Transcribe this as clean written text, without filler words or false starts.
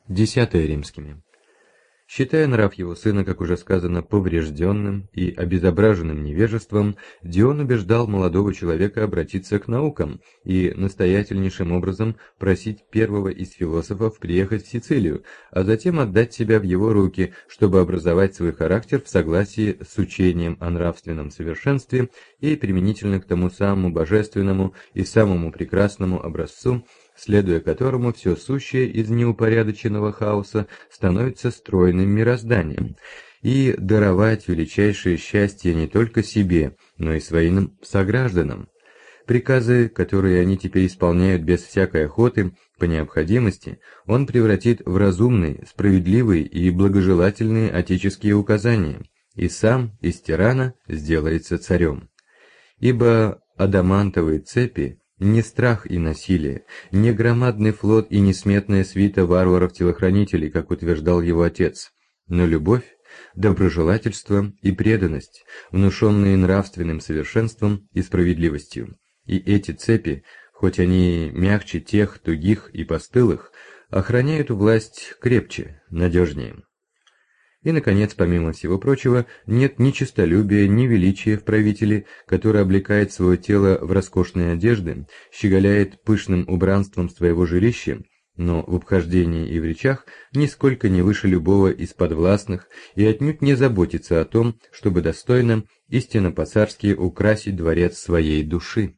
10 римскими. Считая нрав его сына, как уже сказано, поврежденным и обезображенным невежеством, Дион убеждал молодого человека обратиться к наукам и настоятельнейшим образом просить первого из философов приехать в Сицилию, а затем отдать себя в его руки, чтобы образовать свой характер в согласии с учением о нравственном совершенстве и применительно к тому самому божественному и самому прекрасному образцу, следуя которому все сущее из неупорядоченного хаоса становится стройным мирозданием, и даровать величайшее счастье не только себе, но и своим согражданам. Приказы, которые они теперь исполняют без всякой охоты, по необходимости, он превратит в разумные, справедливые и благожелательные отеческие указания, и сам из тирана сделается царем. Ибо адамантовые цепи не страх и насилие, не громадный флот и несметная свита варваров-телохранителей, как утверждал его отец, но любовь, доброжелательство и преданность, внушенные нравственным совершенством и справедливостью. И эти цепи, хоть они мягче тех тугих и постылых, охраняют власть крепче, надежнее. И, наконец, помимо всего прочего, нет ни честолюбия, ни величия в правителе, который облекает свое тело в роскошные одежды, щеголяет пышным убранством своего жилища, но в обхождении и в речах нисколько не выше любого из подвластных и отнюдь не заботится о том, чтобы достойно, истинно по-царски украсить дворец своей души.